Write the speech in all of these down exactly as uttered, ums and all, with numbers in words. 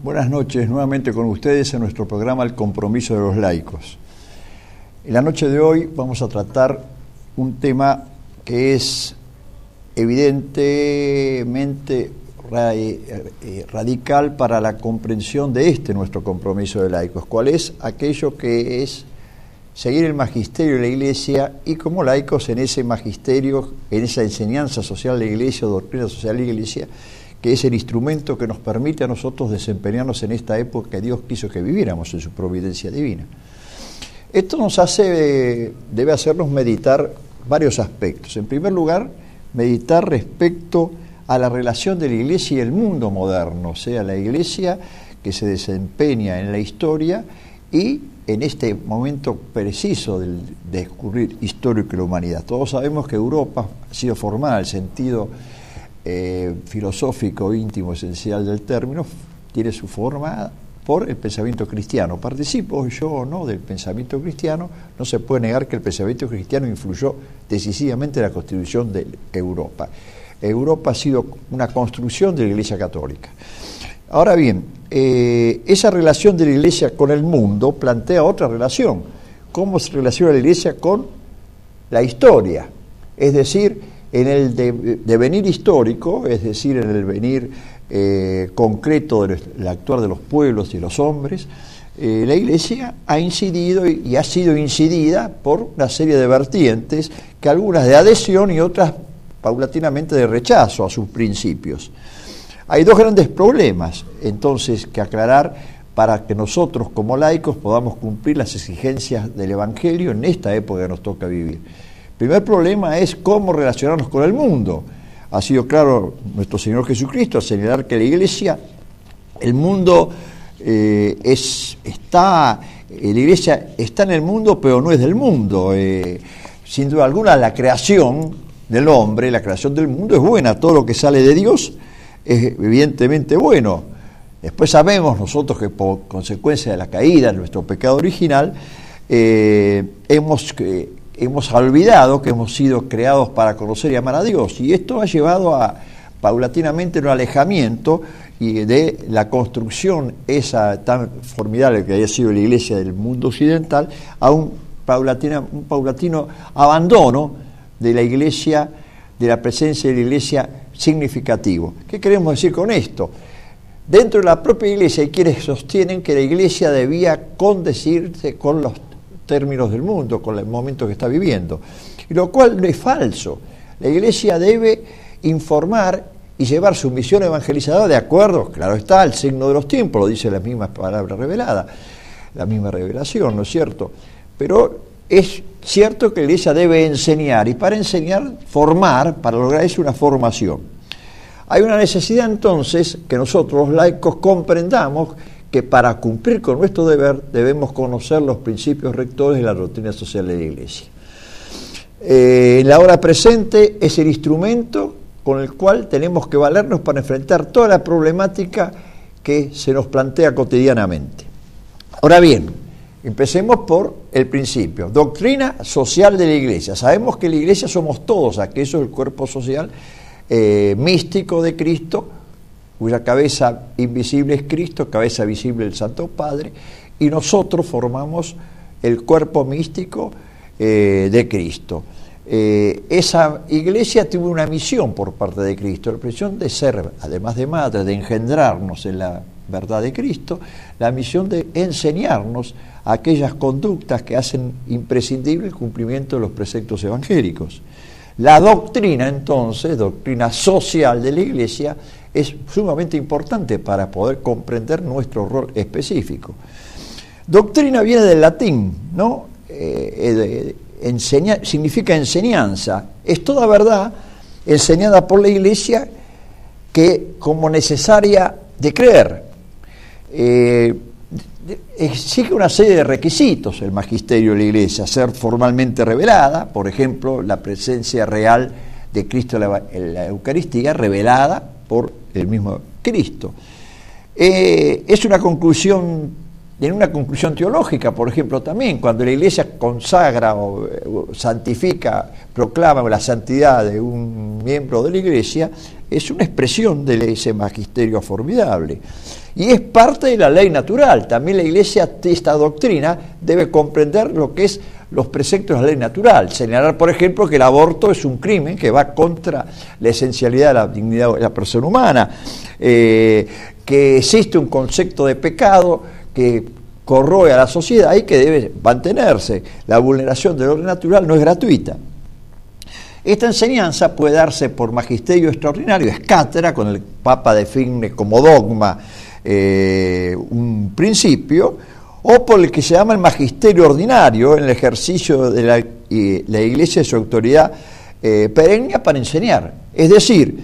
Buenas noches, nuevamente con ustedes en nuestro programa El Compromiso de los Laicos. En la noche de hoy vamos a tratar un tema que es evidentemente radical para la comprensión de este nuestro compromiso de laicos. ¿Cuál es? Aquello que es seguir el magisterio de la Iglesia y como laicos en ese magisterio, en esa enseñanza social de la Iglesia, doctrina social de la Iglesia, que es el instrumento que nos permite a nosotros desempeñarnos en esta época que Dios quiso que viviéramos en su providencia divina. Esto nos hace, debe hacernos meditar varios aspectos. En primer lugar, meditar respecto a la relación de la Iglesia y el mundo moderno, o sea, la Iglesia que se desempeña en la historia y en este momento preciso del descubrir histórico de la humanidad. Todos sabemos que Europa ha sido formada en el sentido Eh, filosófico, íntimo, esencial del término, tiene su forma por el pensamiento cristiano. Participo yo o no del pensamiento cristiano, no se puede negar que el pensamiento cristiano influyó decisivamente en la constitución de Europa. Europa ha sido una construcción de la Iglesia Católica. Ahora bien, eh, esa relación de la Iglesia con el mundo plantea otra relación. ¿Cómo se relaciona la Iglesia con la historia? Es decir, en el de, devenir histórico, es decir, en el devenir eh, concreto del, del actuar de los pueblos y los hombres, eh, la Iglesia ha incidido y, y ha sido incidida por una serie de vertientes, que algunas de adhesión y otras paulatinamente de rechazo a sus principios. Hay dos grandes problemas, entonces, que aclarar para que nosotros como laicos podamos cumplir las exigencias del Evangelio en esta época que nos toca vivir. El primer problema es cómo relacionarnos con el mundo. Ha sido claro nuestro Señor Jesucristo al señalar que la Iglesia, el mundo eh, es, está, eh, la Iglesia está en el mundo, pero no es del mundo. Eh, sin duda alguna, la creación del hombre, la creación del mundo es buena. Todo lo que sale de Dios es evidentemente bueno. Después sabemos nosotros que por consecuencia de la caída, de nuestro pecado original, eh, hemos... Eh, hemos olvidado que hemos sido creados para conocer y amar a Dios, y esto ha llevado a paulatinamente un alejamiento y de la construcción esa tan formidable que haya sido la Iglesia del mundo occidental a un paulatino, un paulatino abandono de la Iglesia, de la presencia de la Iglesia significativo. ¿Qué queremos decir con esto? Dentro de la propia Iglesia hay quienes sostienen que la Iglesia debía condecirse con los términos del mundo, con el momento que está viviendo, y lo cual es falso. La Iglesia debe informar y llevar su misión evangelizadora de acuerdo, claro está, al signo de los tiempos, lo dice la misma palabra revelada, la misma revelación, ¿no es cierto? Pero es cierto que la Iglesia debe enseñar, y para enseñar, formar, para lograr eso una formación. Hay una necesidad entonces que nosotros los laicos comprendamos que para cumplir con nuestro deber debemos conocer los principios rectores de la doctrina social de la Iglesia. Eh, en la hora presente es el instrumento con el cual tenemos que valernos para enfrentar toda la problemática que se nos plantea cotidianamente. Ahora bien, empecemos por el principio, doctrina social de la Iglesia. Sabemos que la Iglesia somos todos, aquello es el cuerpo social eh, místico de Cristo, cuya cabeza invisible es Cristo, cabeza visible el Santo Padre, y nosotros formamos el cuerpo místico eh, de Cristo. Eh, esa Iglesia tuvo una misión por parte de Cristo, la misión de ser, además de madre, de engendrarnos en la verdad de Cristo, la misión de enseñarnos aquellas conductas que hacen imprescindible el cumplimiento de los preceptos evangélicos. La doctrina, entonces, doctrina social de la Iglesia, es sumamente importante para poder comprender nuestro rol específico. Doctrina viene del latín, ¿no? Eh, eh, enseña, significa enseñanza. Es toda verdad enseñada por la Iglesia que como necesaria de creer. Eh, exige una serie de requisitos el magisterio de la Iglesia: ser formalmente revelada, por ejemplo, la presencia real de Cristo en la, en la Eucaristía, revelada por el mismo Cristo. Eh, es una conclusión, en una conclusión teológica, por ejemplo, también, cuando la Iglesia consagra o, o santifica, proclama la santidad de un miembro de la Iglesia, es una expresión de ese magisterio formidable. Y es parte de la ley natural. También la Iglesia, esta doctrina, debe comprender lo que es los preceptos de la ley natural. Señalar, por ejemplo, que el aborto es un crimen que va contra la esencialidad de la dignidad de la persona humana, eh, que existe un concepto de pecado que corroe a la sociedad y que debe mantenerse. La vulneración del orden natural no es gratuita. Esta enseñanza puede darse por magisterio extraordinario, es cátedra, con el Papa define como dogma eh, un principio, o por el que se llama el magisterio ordinario, en el ejercicio de la, y, la Iglesia de su autoridad eh, perenne para enseñar. Es decir,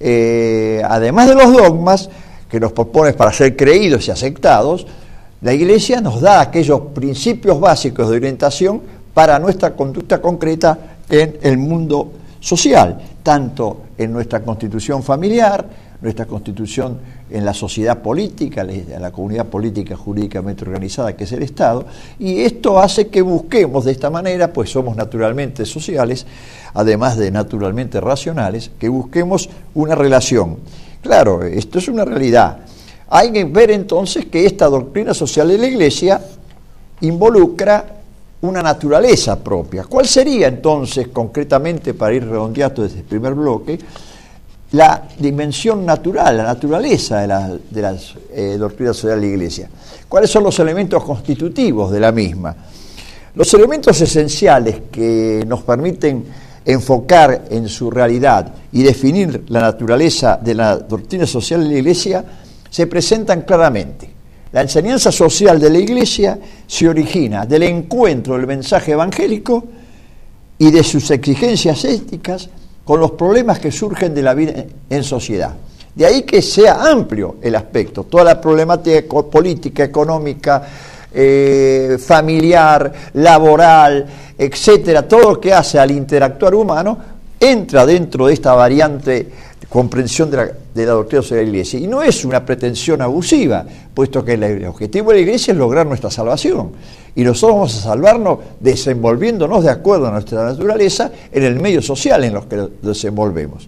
eh, además de los dogmas que nos propone para ser creídos y aceptados, la Iglesia nos da aquellos principios básicos de orientación para nuestra conducta concreta en el mundo social, tanto en nuestra constitución familiar, nuestra constitución en la sociedad política, la comunidad política jurídicamente organizada que es el Estado, y esto hace que busquemos de esta manera, pues somos naturalmente sociales, además de naturalmente racionales, que busquemos una relación. Claro, esto es una realidad. Hay que ver entonces que esta doctrina social de la Iglesia involucra una naturaleza propia. ¿Cuál sería entonces, concretamente, para ir redondeando desde el primer bloque, la dimensión natural, la naturaleza de la, de la eh, doctrina social de la Iglesia? ¿Cuáles son los elementos constitutivos de la misma? Los elementos esenciales que nos permiten enfocar en su realidad y definir la naturaleza de la doctrina social de la Iglesia se presentan claramente. La enseñanza social de la Iglesia se origina del encuentro del mensaje evangélico y de sus exigencias éticas con los problemas que surgen de la vida en sociedad. De ahí que sea amplio el aspecto, toda la problemática política, económica, eh, familiar, laboral, etcétera, todo lo que hace al interactuar humano entra dentro de esta variante comprensión de la, de la doctrina social de la Iglesia. Y no es una pretensión abusiva, puesto que el objetivo de la Iglesia es lograr nuestra salvación. Y nosotros vamos a salvarnos desenvolviéndonos de acuerdo a nuestra naturaleza en el medio social en los que nos desenvolvemos.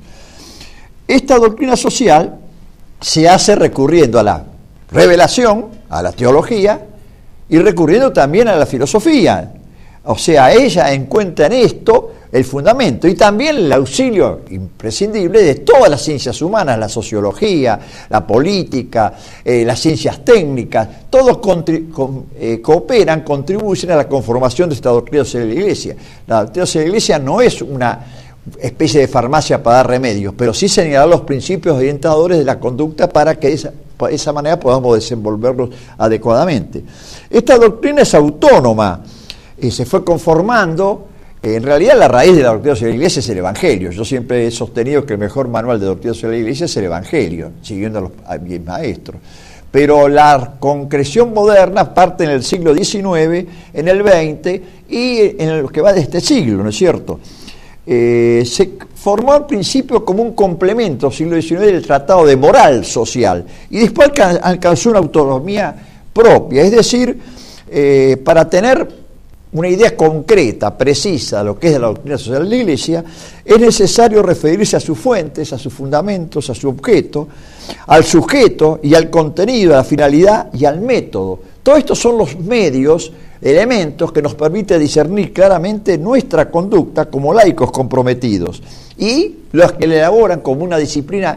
Esta doctrina social se hace recurriendo a la revelación, a la teología, y recurriendo también a la filosofía. O sea, ella encuentra en esto el fundamento y también el auxilio imprescindible de todas las ciencias humanas, la sociología, la política, eh, las ciencias técnicas, todos contri- con, eh, cooperan, contribuyen a la conformación de esta doctrina social de la Iglesia. La doctrina social de la Iglesia no es una especie de farmacia para dar remedios, pero sí señalar los principios orientadores de la conducta para que de esa, de esa manera podamos desenvolverlos adecuadamente. Esta doctrina es autónoma, eh, se fue conformando. En realidad la raíz de la doctrina social de la Iglesia es el Evangelio. Yo siempre he sostenido que el mejor manual de doctrina social de la Iglesia es el Evangelio, siguiendo a los a mis maestros. Pero la concreción moderna parte en el siglo diecinueve, en el veinte y en lo que va de este siglo, ¿no es cierto? Eh, se formó al principio como un complemento, siglo diecinueve, del Tratado de Moral Social y después alcanzó una autonomía propia, es decir, eh, para tener una idea concreta, precisa de lo que es la doctrina social de la Iglesia, es necesario referirse a sus fuentes, a sus fundamentos, a su objeto, al sujeto y al contenido, a la finalidad y al método. Todos estos son los medios, elementos que nos permiten discernir claramente nuestra conducta como laicos comprometidos y los que la elaboran como una disciplina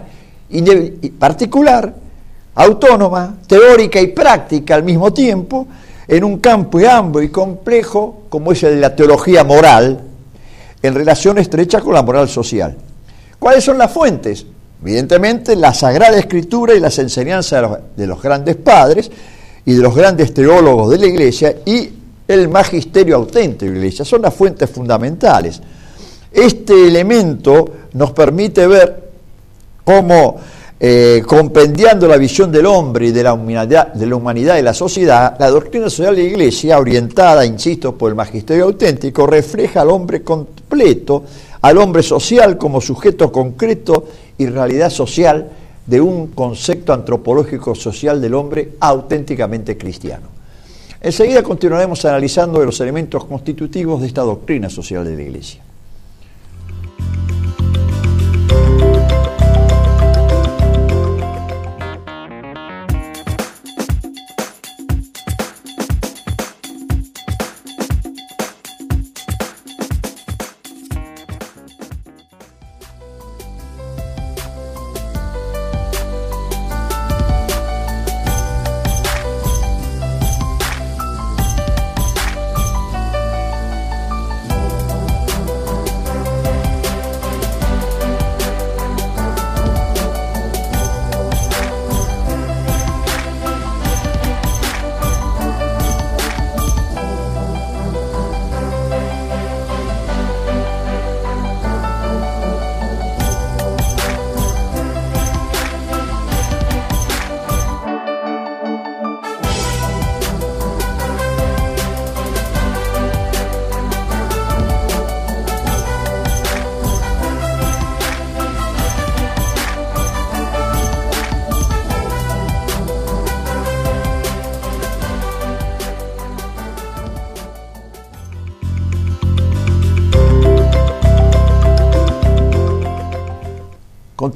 particular, autónoma, teórica y práctica al mismo tiempo, en un campo amplio y complejo como es el de la teología moral, en relación estrecha con la moral social. ¿Cuáles son las fuentes? Evidentemente la Sagrada Escritura y las enseñanzas de los, de los grandes padres y de los grandes teólogos de la Iglesia y el magisterio auténtico de la Iglesia, son las fuentes fundamentales. Este elemento nos permite ver cómo Eh, compendiando la visión del hombre y de la humanidad, de la humanidad y la sociedad, la doctrina social de la Iglesia, orientada, insisto, por el magisterio auténtico, refleja al hombre completo, al hombre social como sujeto concreto y realidad social de un concepto antropológico social del hombre auténticamente cristiano. Enseguida continuaremos analizando los elementos constitutivos de esta doctrina social de la Iglesia.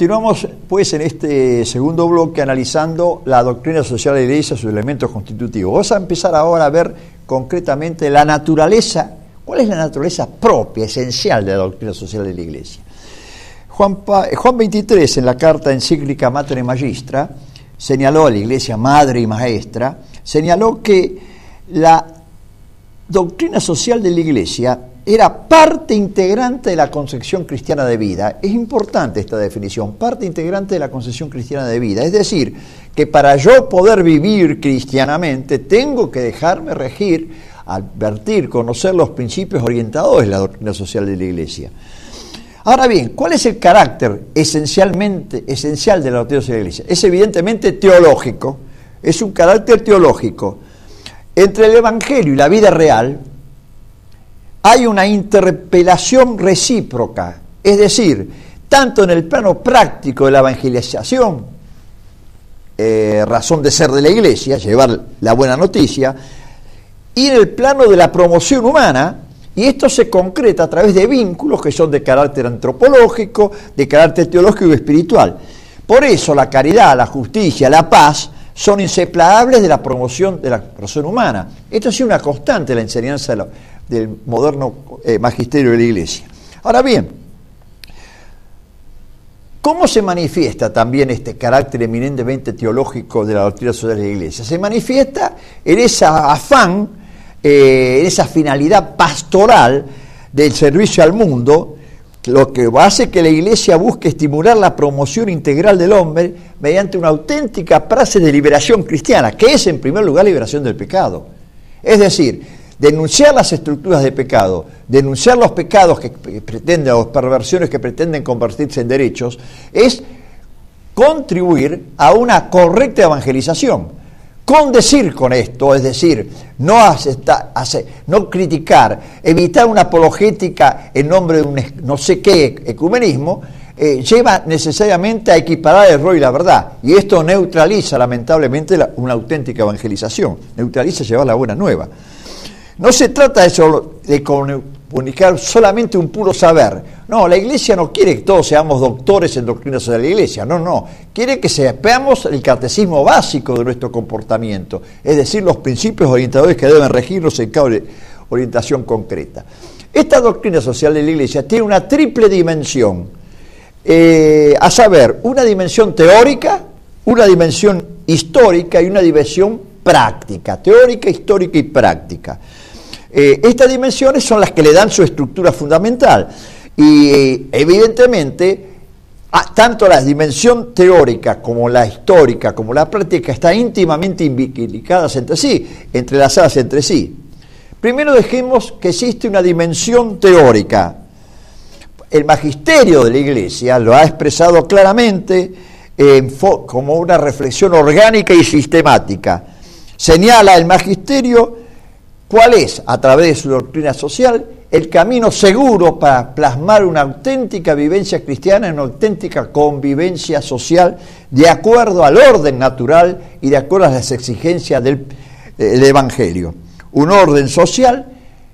Continuamos pues en este segundo bloque analizando la doctrina social de la Iglesia, sus elementos constitutivos. Vamos a empezar ahora a ver concretamente la naturaleza, cuál es la naturaleza propia, esencial de la doctrina social de la Iglesia. Juan, pa, Juan veintitrés, en la carta encíclica Mater Magistra, señaló a la Iglesia madre y maestra, señaló que la doctrina social de la Iglesia era parte integrante de la concepción cristiana de vida. Es importante esta definición, parte integrante de la concepción cristiana de vida. Es decir, que para yo poder vivir cristianamente tengo que dejarme regir, advertir, conocer los principios orientadores de la doctrina social de la Iglesia. Ahora bien, ¿cuál es el carácter esencialmente, esencial de la doctrina social de la Iglesia? Es evidentemente teológico, es un carácter teológico. Entre el Evangelio y la vida real hay una interpelación recíproca, es decir, tanto en el plano práctico de la evangelización, eh, razón de ser de la Iglesia, llevar la buena noticia, y en el plano de la promoción humana, y esto se concreta a través de vínculos que son de carácter antropológico, de carácter teológico y espiritual. Por eso la caridad, la justicia, la paz son inseparables de la promoción de la persona humana. Esto ha sido una constante en la enseñanza de la, del moderno eh, magisterio de la Iglesia. Ahora bien, ¿cómo se manifiesta también este carácter eminentemente teológico de la doctrina social de la Iglesia? Se manifiesta en ese afán, eh, en esa finalidad pastoral del servicio al mundo, lo que hace que la Iglesia busque estimular la promoción integral del hombre mediante una auténtica praxis de liberación cristiana, que es en primer lugar liberación del pecado. Es decir, denunciar las estructuras de pecado, denunciar los pecados que pretenden, las perversiones que pretenden convertirse en derechos, es contribuir a una correcta evangelización. Con decir con esto, es decir, no, aceptar, hacer, no criticar, evitar una apologética en nombre de un no sé qué ecumenismo, eh, lleva necesariamente a equiparar el error y la verdad. Y esto neutraliza lamentablemente la, una auténtica evangelización, neutraliza llevar la buena nueva. No se trata de, solo, de comunicar solamente un puro saber. No, la Iglesia no quiere que todos seamos doctores en doctrina social de la Iglesia. No, no. Quiere que sepamos el catecismo básico de nuestro comportamiento. Es decir, los principios orientadores que deben regirnos en cada orientación concreta. Esta doctrina social de la Iglesia tiene una triple dimensión. Eh, a saber, una dimensión teórica, una dimensión histórica y una dimensión práctica. Teórica, histórica y práctica. Eh, estas dimensiones son las que le dan su estructura fundamental y eh, evidentemente a, tanto la dimensión teórica como la histórica como la práctica están íntimamente imbricadas entre sí, entrelazadas entre sí. Primero dejemos que existe una dimensión teórica. El magisterio de la Iglesia lo ha expresado claramente eh, como una reflexión orgánica y sistemática. Señala el magisterio cuál es, a través de su doctrina social, el camino seguro para plasmar una auténtica vivencia cristiana, una auténtica convivencia social de acuerdo al orden natural y de acuerdo a las exigencias del, del Evangelio. Un orden social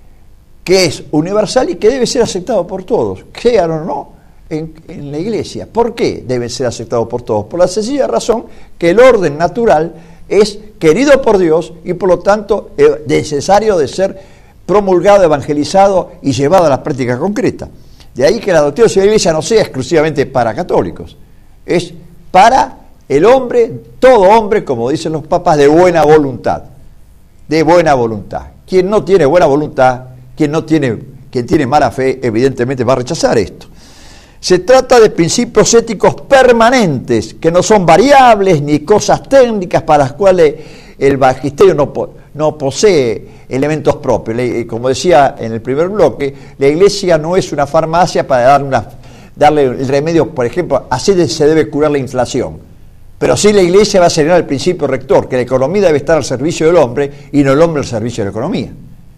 que es universal y que debe ser aceptado por todos, sean o no en, en la Iglesia. ¿Por qué debe ser aceptado por todos? Por la sencilla razón que el orden natural es querido por Dios y por lo tanto es necesario de ser promulgado, evangelizado y llevado a la práctica concreta. De ahí que la doctrina de la Iglesia no sea exclusivamente para católicos, es para el hombre, todo hombre, como dicen los papas, de buena voluntad, de buena voluntad. Quien no tiene buena voluntad, quien no tiene, quien tiene mala fe, evidentemente va a rechazar esto. Se trata de principios éticos permanentes, que no son variables ni cosas técnicas para las cuales el magisterio no, no posee elementos propios. Como decía en el primer bloque, la Iglesia no es una farmacia para dar una, darle el remedio, por ejemplo, así se debe curar la inflación. Pero sí la Iglesia va a señalar el principio rector, que la economía debe estar al servicio del hombre y no el hombre al servicio de la economía.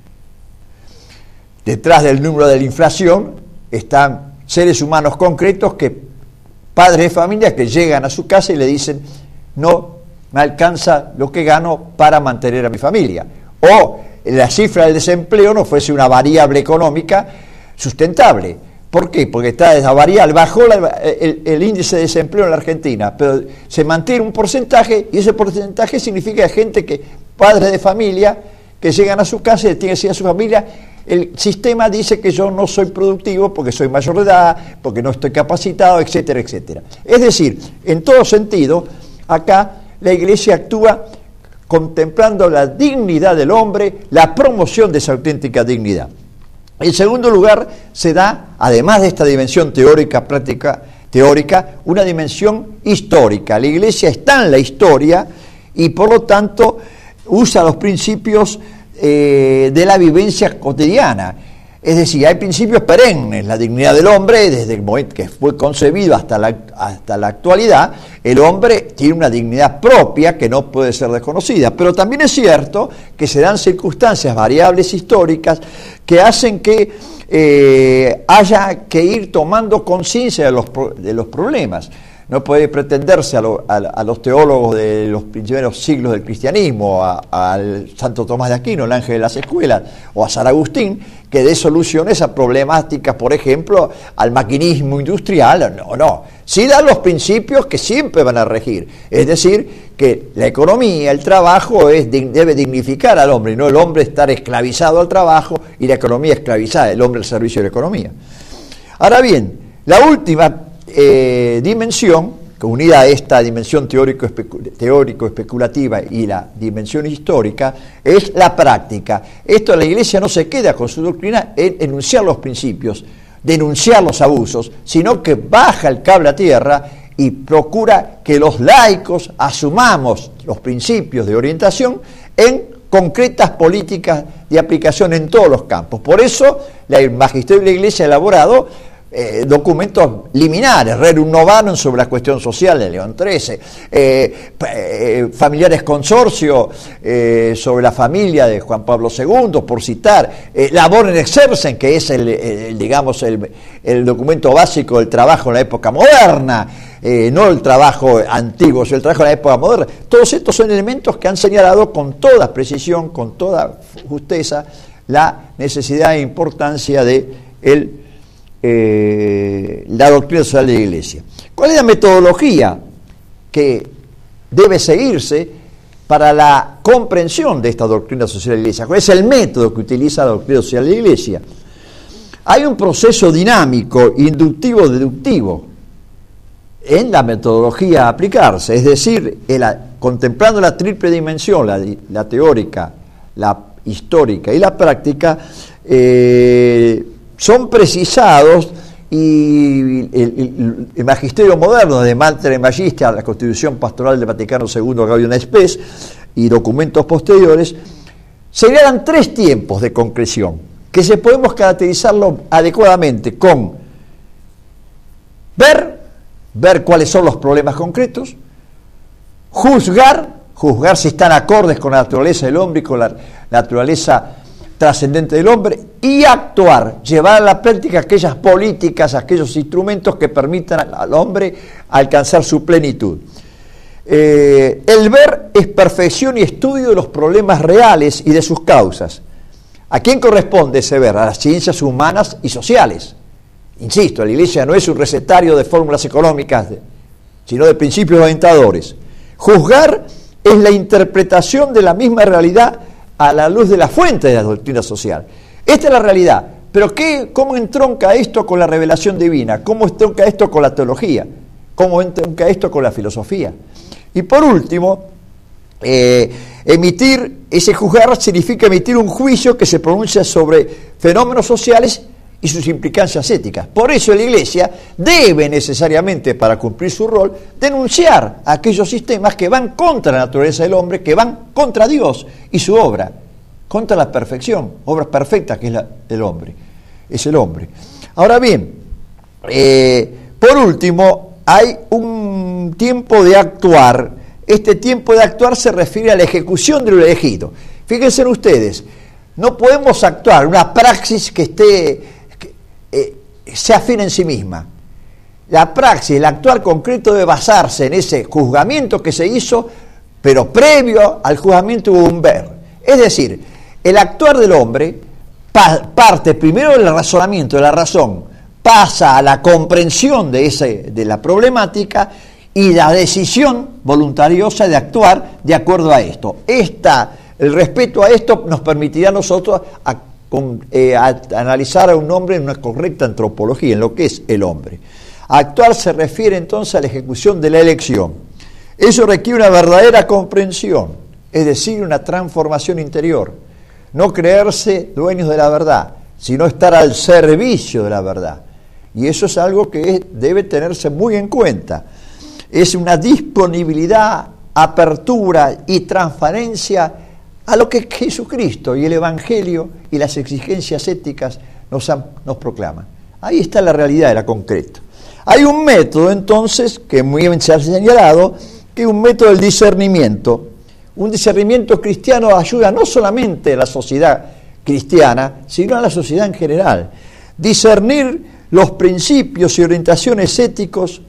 Detrás del número de la inflación están seres humanos concretos, que padres de familia que llegan a su casa y le dicen: no me alcanza lo que gano para mantener a mi familia. O la cifra del desempleo no fuese una variable económica sustentable. ¿Por qué? Porque está esa variable, bajó la, el, el índice de desempleo en la Argentina, pero se mantiene un porcentaje, y ese porcentaje significa gente que, padres de familia, que llegan a su casa y tienen que seguir a su familia. El sistema dice que yo no soy productivo porque soy mayor de edad, porque no estoy capacitado, etcétera, etcétera. Es decir, en todo sentido, acá la Iglesia actúa contemplando la dignidad del hombre, la promoción de esa auténtica dignidad. En segundo lugar, se da, además de esta dimensión teórica, práctica, teórica, una dimensión histórica. La Iglesia está en la historia y, por lo tanto, usa los principios eh, de la vivencia cotidiana. Es decir, hay principios perennes, la dignidad del hombre, desde el momento que fue concebido hasta la, hasta la actualidad, el hombre tiene una dignidad propia que no puede ser desconocida. Pero también es cierto que se dan circunstancias, variables históricas, que hacen que eh, haya que ir tomando conciencia de los, de los problemas. No puede pretenderse a, lo, a, a los teólogos de los primeros siglos del cristianismo, al Santo Tomás de Aquino, el ángel de las escuelas, o a San Agustín, que dé soluciones a problemáticas, por ejemplo, al maquinismo industrial. No, no. Sí dan los principios que siempre van a regir. Es decir, que la economía, el trabajo es, debe dignificar al hombre, y no el hombre estar esclavizado al trabajo y la economía esclavizada, el hombre al servicio de la economía. Ahora bien, la última Eh, dimensión, que unida a esta dimensión teórico-especulativa teórico y la dimensión histórica, es la práctica. Esto, la Iglesia no se queda con su doctrina en enunciar los principios, denunciar los abusos, sino que baja el cable a tierra y procura que los laicos asumamos los principios de orientación en concretas políticas de aplicación en todos los campos. Por eso, el magisterio de la Iglesia ha elaborado Eh, documentos liminares, Rerum Novanum sobre la cuestión social de León trece, eh, eh, Familiares Consorcio eh, sobre la familia de Juan Pablo segundo, por citar, eh, Labor in Exercens, que es el, el digamos el, el documento básico del trabajo en la época moderna, eh, no el trabajo antiguo, sino el trabajo en la época moderna. Todos estos son elementos que han señalado con toda precisión, con toda justeza, la necesidad e importancia de el Eh, la doctrina social de la Iglesia. ¿Cuál es la metodología que debe seguirse para la comprensión de esta doctrina social de la Iglesia? ¿Cuál es el método que utiliza la doctrina social de la Iglesia? Hay un proceso dinámico, inductivo, deductivo en la metodología a aplicarse, es decir, el, contemplando la triple dimensión, la, la teórica, la histórica y la práctica, eh, son precisados, y el, el, el magisterio moderno de Mater Magistea, la Constitución Pastoral del Vaticano segundo, Gaudium et Spes, y documentos posteriores, señalan tres tiempos de concreción, que se podemos caracterizarlo adecuadamente con ver, ver cuáles son los problemas concretos, juzgar, juzgar si están acordes con la naturaleza del hombre y con la naturaleza trascendente del hombre, y actuar, llevar a la práctica aquellas políticas, aquellos instrumentos que permitan al hombre alcanzar su plenitud. Eh, el ver es perfección y estudio de los problemas reales y de sus causas. ¿A quién corresponde ese ver? A las ciencias humanas y sociales. Insisto, la Iglesia no es un recetario de fórmulas económicas, sino de principios orientadores. Juzgar es la interpretación de la misma realidad a la luz de la fuente de la doctrina social. Esta es la realidad, pero ¿qué, ¿cómo entronca esto con la revelación divina? ¿Cómo entronca esto con la teología? ¿Cómo entronca esto con la filosofía? Y por último, eh, emitir, ese juzgar significa emitir un juicio que se pronuncia sobre fenómenos sociales y sus implicancias éticas. Por eso la Iglesia debe necesariamente, para cumplir su rol, denunciar aquellos sistemas que van contra la naturaleza del hombre, que van contra Dios y su obra, contra la perfección, obra perfecta que es la del hombre, es el hombre. Ahora bien, eh, por último, hay un tiempo de actuar. Este tiempo de actuar se refiere a la ejecución de lo elegido. Fíjense ustedes, no podemos actuar una praxis que esté Eh, se afina en sí misma. La praxis, el actuar concreto debe basarse en ese juzgamiento que se hizo, pero previo al juzgamiento hubo un ver. Es decir, el actuar del hombre pa- parte primero del razonamiento, de la razón, pasa a la comprensión de, ese, de la problemática y la decisión voluntariosa de actuar de acuerdo a esto. Esta, el respeto a esto nos permitirá a nosotros a, con, eh, a, a analizar a un hombre en una correcta antropología, en lo que es el hombre. Actuar se refiere entonces a la ejecución de la elección. Eso requiere una verdadera comprensión, es decir, una transformación interior. No creerse dueños de la verdad, sino estar al servicio de la verdad. Y eso es algo que es, debe tenerse muy en cuenta. Es una disponibilidad, apertura y transparencia a lo que Jesucristo y el Evangelio y las exigencias éticas nos, han, nos proclaman. Ahí está la realidad, la concreta. Hay un método entonces, que muy bien se ha señalado, que es un método del discernimiento. Un discernimiento cristiano ayuda no solamente a la sociedad cristiana, sino a la sociedad en general. Discernir los principios y orientaciones éticos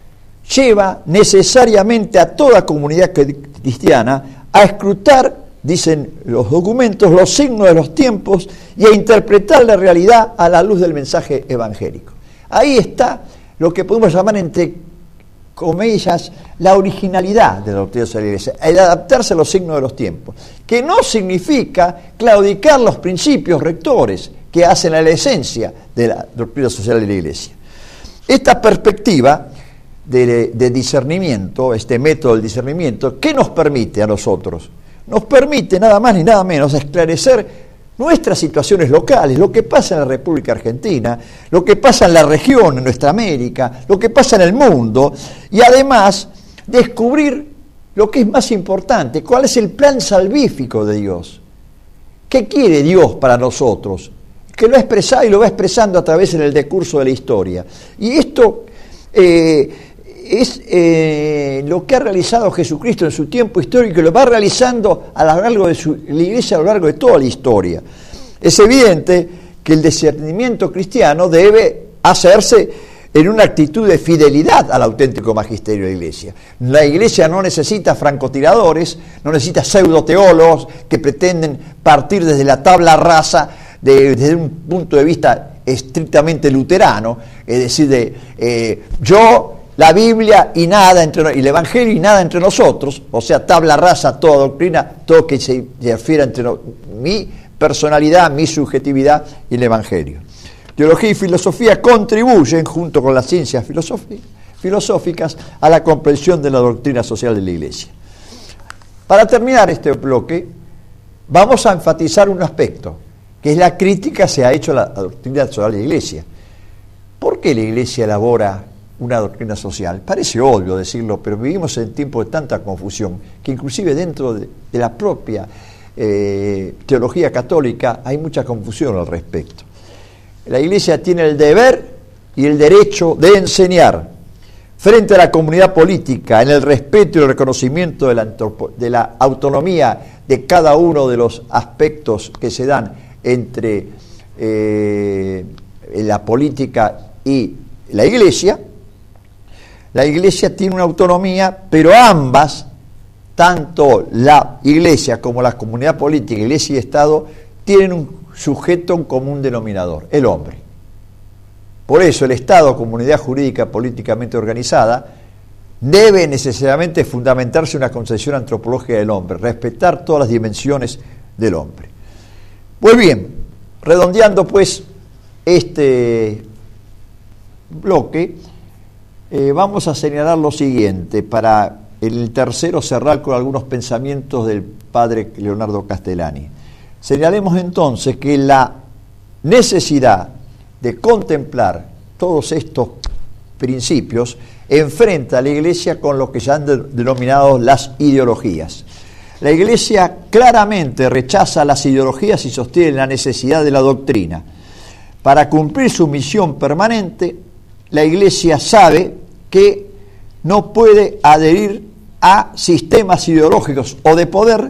lleva necesariamente a toda comunidad cristiana a escrutar, dicen los documentos, los signos de los tiempos y a interpretar la realidad a la luz del mensaje evangélico. Ahí está lo que podemos llamar, entre comillas, la originalidad de la doctrina social de la Iglesia, el adaptarse a los signos de los tiempos, que no significa claudicar los principios rectores que hacen a la esencia de la doctrina social de la Iglesia. Esta perspectiva de, de discernimiento, este método del discernimiento, ¿qué nos permite a nosotros? Nos permite nada más ni nada menos esclarecer nuestras situaciones locales, lo que pasa en la República Argentina, lo que pasa en la región, en nuestra América, lo que pasa en el mundo, y además descubrir lo que es más importante, cuál es el plan salvífico de Dios. ¿Qué quiere Dios para nosotros? Que lo ha expresado y lo va expresando a través en el decurso de la historia. Y esto eh, es eh, lo que ha realizado Jesucristo en su tiempo histórico y lo va realizando a lo largo de su, la Iglesia a lo largo de toda la historia. Es evidente que el discernimiento cristiano debe hacerse en una actitud de fidelidad al auténtico magisterio de la Iglesia. La Iglesia no necesita francotiradores, no necesita pseudoteólogos que pretenden partir desde la tabla rasa de, desde un punto de vista estrictamente luterano, es decir, de eh, yo, la Biblia y nada entre y el Evangelio y nada entre nosotros, o sea, tabla rasa, toda doctrina, todo que se refiera entre no, mi personalidad, mi subjetividad y el Evangelio. Teología y filosofía contribuyen, junto con las ciencias filosóficas, a la comprensión de la doctrina social de la Iglesia. Para terminar este bloque, vamos a enfatizar un aspecto, que es la crítica que se ha hecho a la doctrina social de la Iglesia. ¿Por qué la Iglesia elabora una doctrina social? Parece obvio decirlo, pero vivimos en tiempos de tanta confusión que inclusive dentro de, de la propia eh, teología católica hay mucha confusión al respecto. La Iglesia tiene el deber y el derecho de enseñar frente a la comunidad política en el respeto y el reconocimiento de la, de la autonomía de cada uno de los aspectos que se dan entre eh, la política y la Iglesia. La Iglesia tiene una autonomía, pero ambas, tanto la Iglesia como la comunidad política, Iglesia y Estado, tienen un sujeto en común denominador, el hombre. Por eso el Estado, comunidad jurídica políticamente organizada, debe necesariamente fundamentarse en una concepción antropológica del hombre, respetar todas las dimensiones del hombre. Pues bien, redondeando pues este bloque, eh, vamos a señalar lo siguiente, para el tercero cerrar con algunos pensamientos del padre Leonardo Castellani. Señalemos entonces que la necesidad de contemplar todos estos principios enfrenta a la Iglesia con lo que se han de, denominado las ideologías. La Iglesia claramente rechaza las ideologías y sostiene la necesidad de la doctrina. Para cumplir su misión permanente, la Iglesia sabe que no puede adherir a sistemas ideológicos o de poder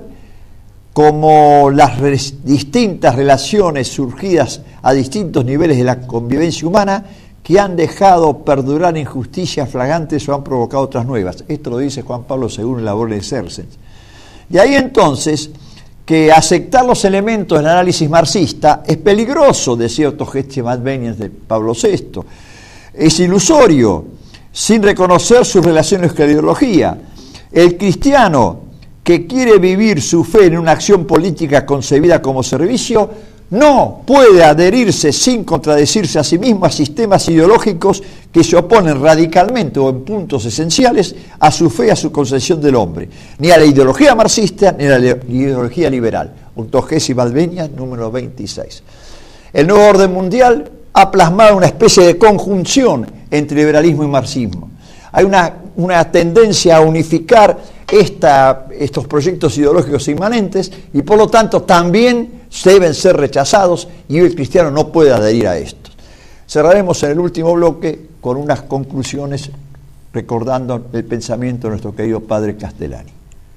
como las res, distintas relaciones surgidas a distintos niveles de la convivencia humana que han dejado perdurar injusticias flagrantes o han provocado otras nuevas. Esto lo dice Juan Pablo segundo en la Labores Exercens. Y ahí entonces que aceptar los elementos del análisis marxista es peligroso, decía Otto Gestium Adveniens de Pablo sexto. Es ilusorio, sin reconocer sus relaciones con la ideología. El cristiano que quiere vivir su fe en una acción política concebida como servicio no puede adherirse sin contradecirse a sí mismo a sistemas ideológicos que se oponen radicalmente o en puntos esenciales a su fe y a su concepción del hombre, ni a la ideología marxista ni a la ideología liberal. Octogésima Advenias, número veintiséis. El nuevo orden mundial ha plasmado una especie de conjunción entre liberalismo y marxismo. Hay una, una tendencia a unificar esta, estos proyectos ideológicos inmanentes y por lo tanto también deben ser rechazados y el cristiano no puede adherir a esto. Cerraremos en el último bloque con unas conclusiones recordando el pensamiento de nuestro querido padre Castellani.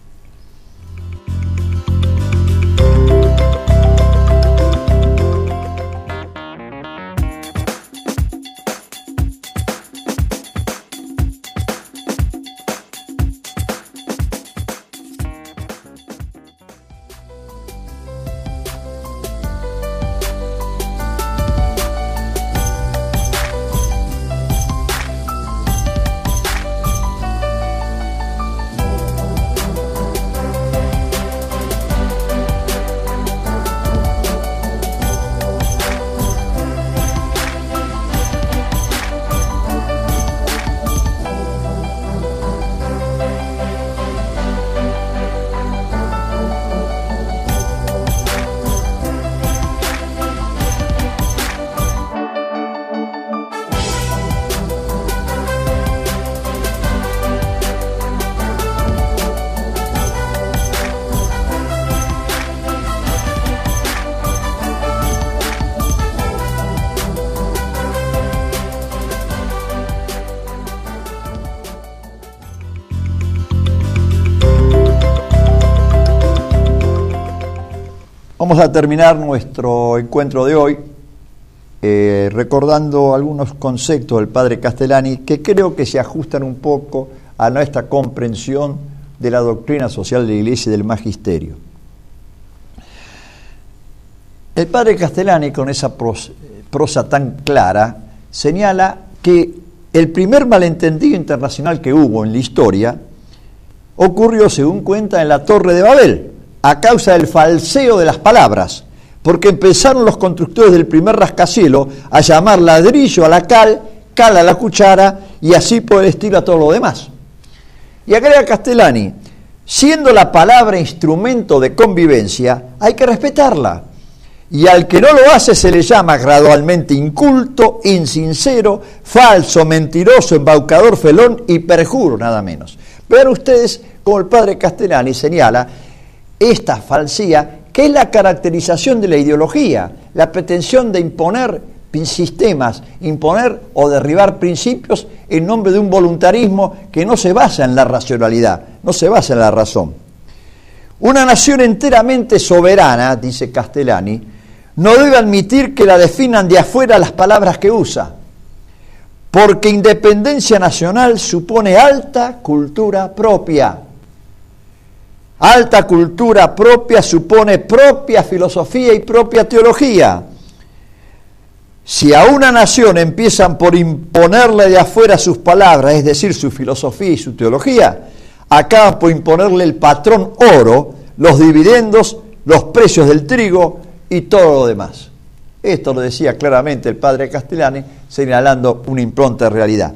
Vamos a terminar nuestro encuentro de hoy eh, recordando algunos conceptos del padre Castellani que creo que se ajustan un poco a nuestra comprensión de la doctrina social de la Iglesia y del magisterio. El padre Castellani, con esa prosa, prosa tan clara, señala que el primer malentendido internacional que hubo en la historia ocurrió, según cuenta, en la Torre de Babel, a causa del falseo de las palabras, porque empezaron los constructores del primer rascacielos a llamar ladrillo a la cal, cal a la cuchara, y así por el estilo a todo lo demás. Y agrega Castellani, siendo la palabra instrumento de convivencia, hay que respetarla, y al que no lo hace se le llama gradualmente inculto, insincero, falso, mentiroso, embaucador, felón y perjuro, nada menos. Vean ustedes como el padre Castellani señala esta falsía, que es la caracterización de la ideología, la pretensión de imponer sistemas, imponer o derribar principios en nombre de un voluntarismo que no se basa en la racionalidad, no se basa en la razón. Una nación enteramente soberana, dice Castellani, no debe admitir que la definan de afuera las palabras que usa, porque independencia nacional supone alta cultura propia. Alta cultura propia supone propia filosofía y propia teología. Si a una nación empiezan por imponerle de afuera sus palabras, es decir, su filosofía y su teología, acaban por imponerle el patrón oro, los dividendos, los precios del trigo y todo lo demás. Esto lo decía claramente el padre Castellani, señalando una impronta de realidad.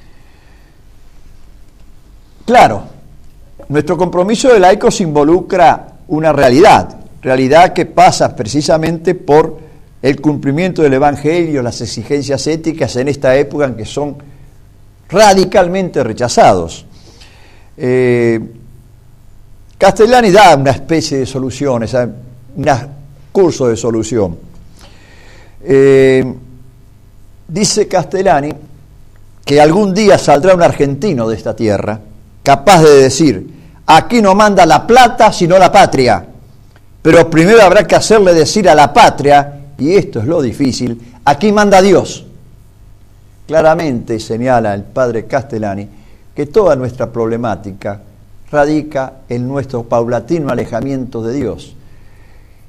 Claro, nuestro compromiso de laicos involucra una realidad, realidad que pasa precisamente por el cumplimiento del Evangelio, las exigencias éticas en esta época en que son radicalmente rechazados. Eh, Castellani da una especie de solución, un curso de solución. Eh, dice Castellani que algún día saldrá un argentino de esta tierra capaz de decir: aquí no manda la plata sino la patria, pero primero habrá que hacerle decir a la patria, y esto es lo difícil, aquí manda Dios. Claramente señala el padre Castellani que toda nuestra problemática radica en nuestro paulatino alejamiento de Dios.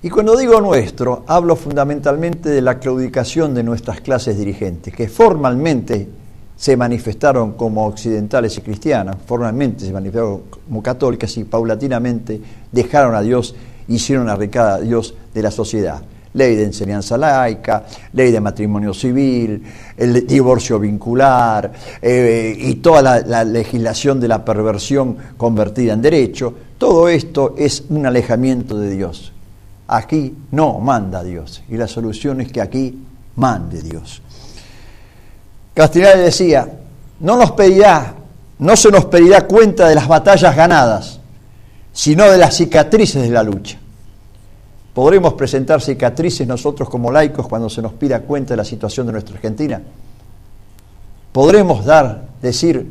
Y cuando digo nuestro, hablo fundamentalmente de la claudicación de nuestras clases dirigentes, que formalmente se manifestaron como occidentales y cristianas, formalmente se manifestaron como católicas y paulatinamente dejaron a Dios, hicieron arraigada a Dios de la sociedad. Ley de enseñanza laica, ley de matrimonio civil, el divorcio vincular eh, y toda la, la legislación de la perversión convertida en derecho. Todo esto es un alejamiento de Dios. Aquí no manda Dios y la solución es que aquí mande Dios. Castellani decía, no nos pedirá, no se nos pedirá cuenta de las batallas ganadas, sino de las cicatrices de la lucha. ¿Podremos presentar cicatrices nosotros como laicos cuando se nos pida cuenta de la situación de nuestra Argentina? ¿Podremos dar, decir,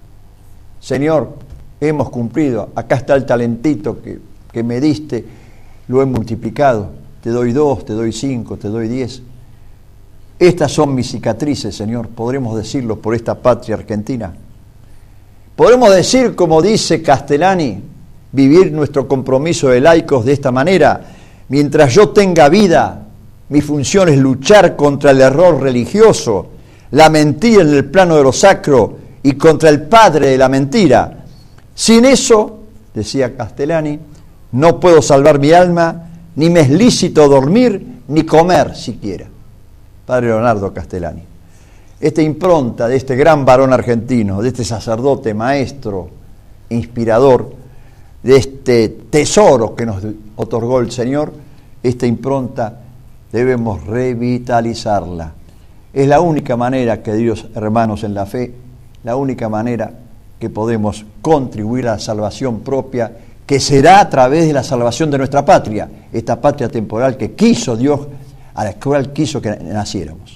Señor, hemos cumplido, acá está el talentito que, que me diste, lo he multiplicado, te doy dos, te doy cinco, te doy diez? Estas son mis cicatrices, Señor, podremos decirlo por esta patria argentina. Podremos decir, como dice Castellani, vivir nuestro compromiso de laicos de esta manera. Mientras yo tenga vida, mi función es luchar contra el error religioso, la mentira en el plano de lo sacro y contra el padre de la mentira. Sin eso, decía Castellani, no puedo salvar mi alma, ni me es lícito dormir, ni comer siquiera. Padre Leonardo Castellani. Esta impronta de este gran varón argentino, de este sacerdote, maestro, inspirador, de este tesoro que nos otorgó el Señor, esta impronta debemos revitalizarla. Es la única manera, queridos hermanos en la fe, la única manera que podemos contribuir a la salvación propia, que será a través de la salvación de nuestra patria, esta patria temporal que quiso Dios, a la cual quiso que naciéramos.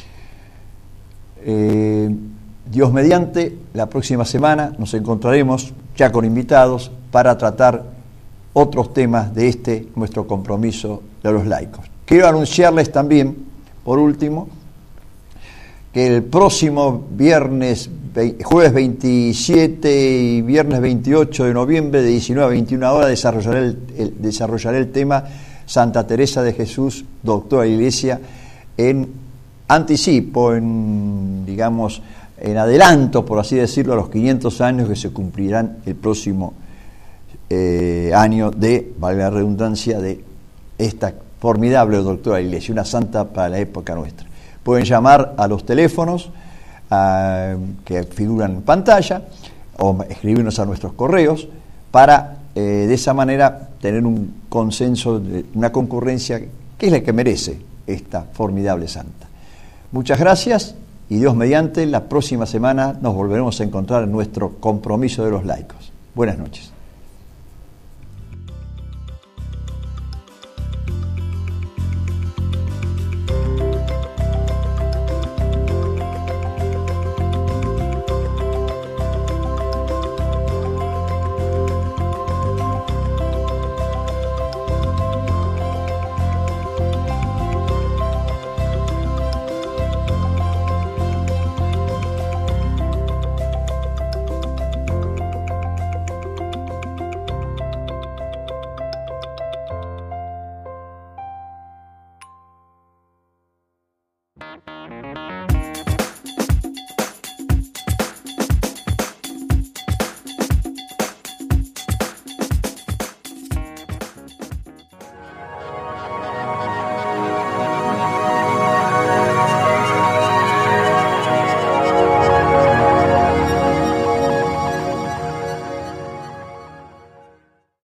Eh, Dios mediante, la próxima semana nos encontraremos ya con invitados para tratar otros temas de este nuestro compromiso de los laicos. Quiero anunciarles también, por último, que el próximo viernes, jueves veintisiete y viernes veintiocho de noviembre de diecinueve a veintiuna horas desarrollaré el, el, desarrollaré el tema Santa Teresa de Jesús, doctora de la Iglesia, en anticipo, en, digamos, en adelanto, por así decirlo, a los quinientos años que se cumplirán el próximo eh, año de, valga la redundancia, de esta formidable doctora de la Iglesia, una santa para la época nuestra. Pueden llamar a los teléfonos uh, que figuran en pantalla o escribirnos a nuestros correos para eh, de esa manera tener un consenso, una concurrencia que es la que merece esta formidable santa. Muchas gracias y Dios mediante, la próxima semana nos volveremos a encontrar en nuestro compromiso de los laicos. Buenas noches.